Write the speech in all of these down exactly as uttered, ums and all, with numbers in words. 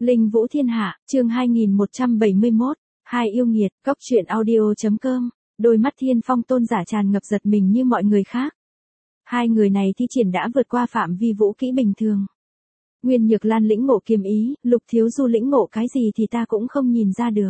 Linh Vũ Thiên Hạ, chương hai nghìn một trăm bảy mươi mốt, Hai yêu nghiệt, Cốc truyện audio.com, đôi mắt Thiên Phong tôn giả tràn ngập giật mình như mọi người khác. Hai người này thi triển đã vượt qua phạm vi vũ kỹ bình thường. Nguyên Nhược Lan lĩnh ngộ kiếm ý, Lục Thiếu Du lĩnh ngộ cái gì thì ta cũng không nhìn ra được.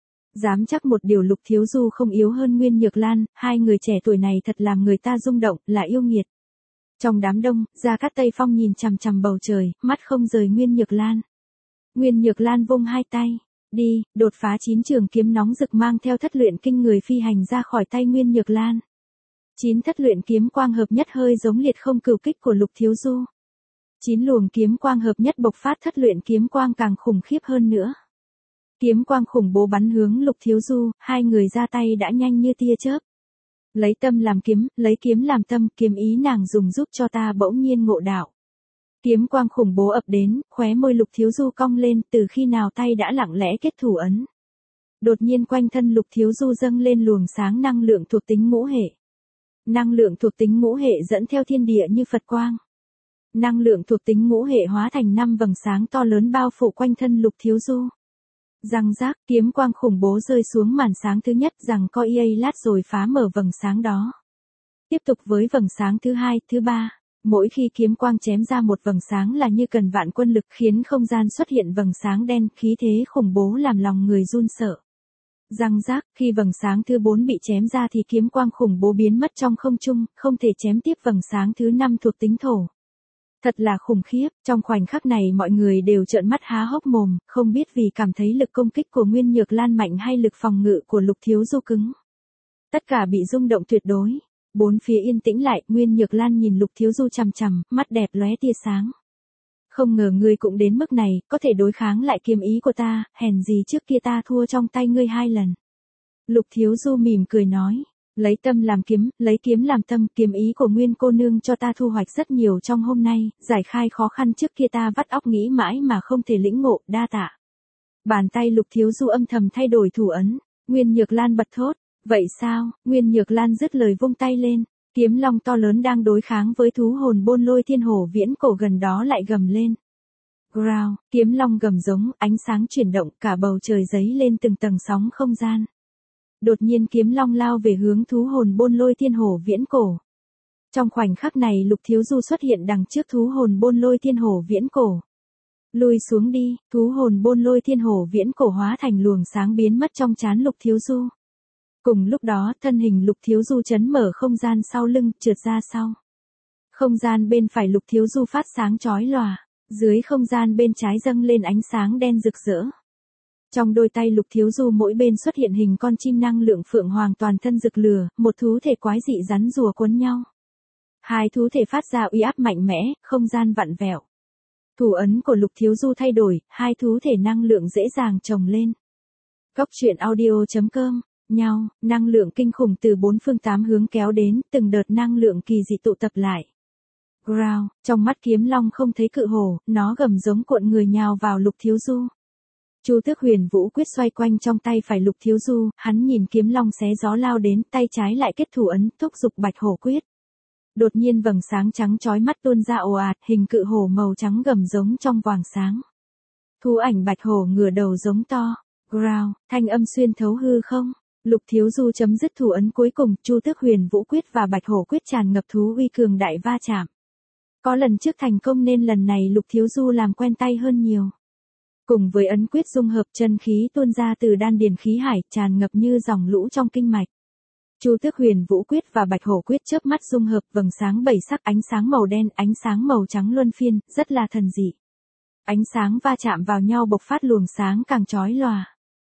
Dám chắc một điều Lục Thiếu Du không yếu hơn Nguyên Nhược Lan, hai người trẻ tuổi này thật làm người ta rung động, là yêu nghiệt. Trong đám đông, Gia Cát Tây Phong nhìn chằm chằm bầu trời, mắt không rời Nguyên Nhược Lan. Nguyên Nhược Lan vung hai tay, đi, đột phá chín trường kiếm nóng rực mang theo thất luyện kinh người phi hành ra khỏi tay Nguyên Nhược Lan. Chín thất luyện kiếm quang hợp nhất hơi giống liệt không cửu kích của Lục Thiếu Du. Chín luồng kiếm quang hợp nhất bộc phát thất luyện kiếm quang càng khủng khiếp hơn nữa. Kiếm quang khủng bố bắn hướng Lục Thiếu Du, hai người ra tay đã nhanh như tia chớp. Lấy tâm làm kiếm, lấy kiếm làm tâm, kiếm ý nàng dùng giúp cho ta bỗng nhiên ngộ đạo. Kiếm quang khủng bố ập đến, khóe môi Lục Thiếu Du cong lên, từ khi nào tay đã lặng lẽ kết thủ ấn. Đột nhiên quanh thân Lục Thiếu Du dâng lên luồng sáng năng lượng thuộc tính ngũ hệ. Năng lượng thuộc tính ngũ hệ dẫn theo thiên địa như Phật quang. Năng lượng thuộc tính ngũ hệ hóa thành năm vầng sáng to lớn bao phủ quanh thân Lục Thiếu Du. Răng rác, kiếm quang khủng bố rơi xuống màn sáng thứ nhất rằng coi y lát rồi phá mở vầng sáng đó. Tiếp tục với vầng sáng thứ hai, thứ ba. Mỗi khi kiếm quang chém ra một vầng sáng là như cần vạn quân lực khiến không gian xuất hiện vầng sáng đen, khí thế khủng bố làm lòng người run sợ. Răng rác, khi vầng sáng thứ bốn bị chém ra thì kiếm quang khủng bố biến mất trong không trung, không thể chém tiếp vầng sáng thứ năm thuộc tính thổ. Thật là khủng khiếp, trong khoảnh khắc này mọi người đều trợn mắt há hốc mồm, không biết vì cảm thấy lực công kích của Nguyên Nhược Lan mạnh hay lực phòng ngự của Lục Thiếu Du cứng. Tất cả bị rung động tuyệt đối. Bốn phía yên tĩnh lại, Nguyên Nhược Lan nhìn Lục Thiếu Du chằm chằm, mắt đẹp lóe tia sáng. Không ngờ ngươi cũng đến mức này, có thể đối kháng lại kiếm ý của ta, hèn gì trước kia ta thua trong tay ngươi hai lần. Lục Thiếu Du mỉm cười nói, lấy tâm làm kiếm, lấy kiếm làm tâm, kiếm ý của Nguyên cô nương cho ta thu hoạch rất nhiều trong hôm nay, giải khai khó khăn trước kia ta vắt óc nghĩ mãi mà không thể lĩnh ngộ, đa tạ. Bàn tay Lục Thiếu Du âm thầm thay đổi thủ ấn, Nguyên Nhược Lan bật thốt. Vậy sao? Nguyên Nhược Lan dứt lời vung tay lên, kiếm long to lớn đang đối kháng với thú hồn Bôn Lôi Thiên Hổ viễn cổ gần đó lại gầm lên. Growl, kiếm long gầm giống, ánh sáng chuyển động, cả bầu trời giấy lên từng tầng sóng không gian. Đột nhiên kiếm long lao về hướng thú hồn Bôn Lôi Thiên Hổ viễn cổ. Trong khoảnh khắc này Lục Thiếu Du xuất hiện đằng trước thú hồn Bôn Lôi Thiên Hổ viễn cổ. Lùi xuống đi, thú hồn Bôn Lôi Thiên Hổ viễn cổ hóa thành luồng sáng biến mất trong trán Lục Thiếu Du. Cùng lúc đó, thân hình Lục Thiếu Du chấn mở không gian sau lưng, trượt ra sau. Không gian bên phải Lục Thiếu Du phát sáng chói lòa, dưới không gian bên trái dâng lên ánh sáng đen rực rỡ. Trong đôi tay Lục Thiếu Du mỗi bên xuất hiện hình con chim năng lượng phượng hoàng toàn thân rực lửa, một thú thể quái dị rắn rùa quấn nhau. Hai thú thể phát ra uy áp mạnh mẽ, không gian vặn vẹo. Thủ ấn của Lục Thiếu Du thay đổi, hai thú thể năng lượng dễ dàng chồng lên. Cốc truyện audio.com nhau, năng lượng kinh khủng từ bốn phương tám hướng kéo đến, từng đợt năng lượng kỳ dị tụ tập lại. Growl, trong mắt kiếm long không thấy cự hổ, nó gầm giống cuộn người nhào vào Lục Thiếu Du. Chu Tước Huyền Vũ quyết xoay quanh trong tay phải Lục Thiếu Du, hắn nhìn kiếm long xé gió lao đến, tay trái lại kết thủ ấn, thúc giục Bạch Hổ quyết. Đột nhiên vầng sáng trắng chói mắt tuôn ra ồ ạt, hình cự hổ màu trắng gầm giống trong vàng sáng. Thú ảnh Bạch Hổ ngửa đầu giống to. Growl, thanh âm xuyên thấu hư không. Lục Thiếu Du chấm dứt thủ ấn cuối cùng, Chu Tước Huyền Vũ quyết và Bạch Hổ quyết tràn ngập thú uy cường đại va chạm. Có lần trước thành công nên lần này Lục Thiếu Du làm quen tay hơn nhiều. Cùng với ấn quyết dung hợp, chân khí tuôn ra từ đan điền khí hải, tràn ngập như dòng lũ trong kinh mạch. Chu Tước Huyền Vũ quyết và Bạch Hổ quyết chớp mắt dung hợp, vầng sáng bảy sắc, ánh sáng màu đen, ánh sáng màu trắng luân phiên, rất là thần dị. Ánh sáng va chạm vào nhau bộc phát luồng sáng càng chói lòa.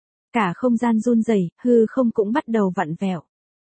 Cả không gian run rẩy, hư không cũng bắt đầu vặn vẹo.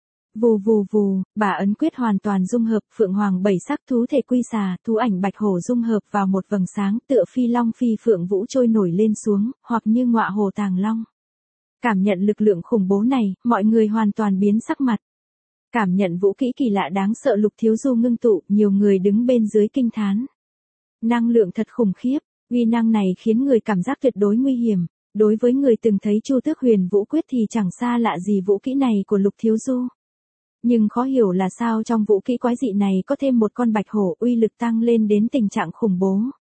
Vù vù vù, bà ấn quyết hoàn toàn dung hợp, phượng hoàng bảy sắc thú thể quy xà, thú ảnh Bạch Hổ dung hợp vào một vầng sáng, tựa phi long phi phượng vũ trôi nổi lên xuống, hoặc như ngọa hồ tàng long. Cảm nhận lực lượng khủng bố này, mọi người hoàn toàn biến sắc mặt. Cảm nhận vũ kỹ kỳ lạ đáng sợ Lục Thiếu Du ngưng tụ, nhiều người đứng bên dưới kinh thán. Năng lượng thật khủng khiếp, uy năng này khiến người cảm giác tuyệt đối nguy hiểm. Đối với người từng thấy Chu Tước Huyền Vũ quyết thì chẳng xa lạ gì vũ kỹ này của Lục Thiếu Du. Nhưng khó hiểu là sao trong vũ kỹ quái dị này có thêm một con bạch hổ, uy lực tăng lên đến tình trạng khủng bố.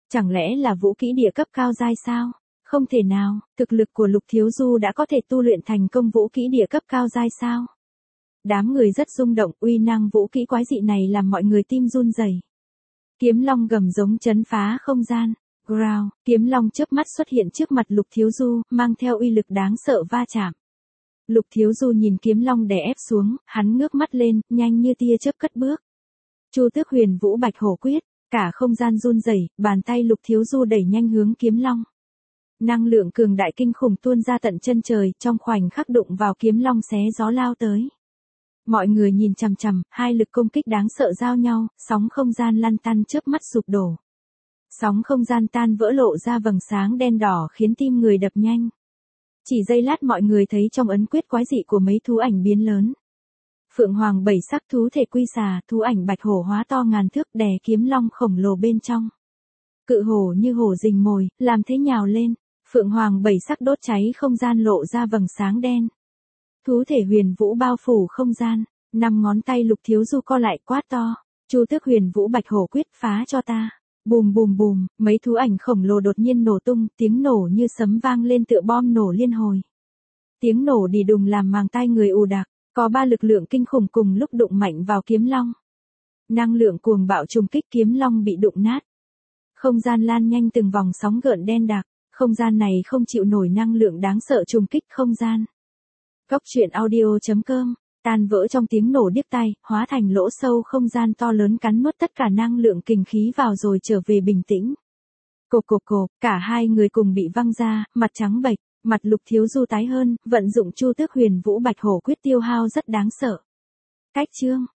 Chẳng lẽ là vũ kỹ địa cấp cao giai sao? Không thể nào, thực lực của Lục Thiếu Du đã có thể tu luyện thành công vũ kỹ địa cấp cao giai sao? Đám người rất rung động, uy năng vũ kỹ quái dị này làm mọi người tim run rẩy. Kiếm long gầm giống chấn phá không gian. Growl, kiếm long chớp mắt xuất hiện trước mặt Lục Thiếu Du, mang theo uy lực đáng sợ va chạm. Lục Thiếu Du nhìn kiếm long đè ép xuống, hắn ngước mắt lên, nhanh như tia chớp cất bước. Chu Tước Huyền Vũ Bạch Hổ Quyết, cả không gian run rẩy, bàn tay Lục Thiếu Du đẩy nhanh hướng kiếm long. Năng lượng cường đại kinh khủng tuôn ra tận chân trời, trong khoảnh khắc đụng vào kiếm long xé gió lao tới. Mọi người nhìn chằm chằm, hai lực công kích đáng sợ giao nhau, sóng không gian lăn tăn chớp mắt sụp đổ. Sóng không gian tan vỡ lộ ra vầng sáng đen đỏ khiến tim người đập nhanh. Chỉ giây lát mọi người thấy trong ấn quyết quái dị của mấy thú ảnh biến lớn. Phượng hoàng bảy sắc thú thể quy xà, thú ảnh bạch hổ hóa to ngàn thước đè kiếm long khổng lồ bên trong. Cự hổ như hổ rình mồi, làm thế nhào lên. Phượng hoàng bảy sắc đốt cháy không gian lộ ra vầng sáng đen. Thú thể huyền vũ bao phủ không gian, năm ngón tay Lục Thiếu Du co lại quát to. Chu Tước Huyền Vũ Bạch Hổ Quyết phá cho ta. Bùm bùm bùm, mấy thú ảnh khổng lồ đột nhiên nổ tung, tiếng nổ như sấm vang lên tựa bom nổ liên hồi. Tiếng nổ đi đùng làm màng tai người ù đặc, có ba lực lượng kinh khủng cùng lúc đụng mạnh vào kiếm long. Năng lượng cuồng bạo trùng kích kiếm long bị đụng nát. Không gian lan nhanh từng vòng sóng gợn đen đặc, không gian này không chịu nổi năng lượng đáng sợ trùng kích không gian. Cốc truyện audio chấm com, tan vỡ trong tiếng nổ điếc tai, hóa thành lỗ sâu không gian to lớn cắn nuốt tất cả năng lượng kình khí vào rồi trở về bình tĩnh. Cộp cộp cộp, cả hai người cùng bị văng ra, mặt trắng bệch, mặt Lục Thiếu Du tái hơn, vận dụng Chu Tước Huyền Vũ Bạch Hổ Quyết tiêu hao rất đáng sợ. Cách chương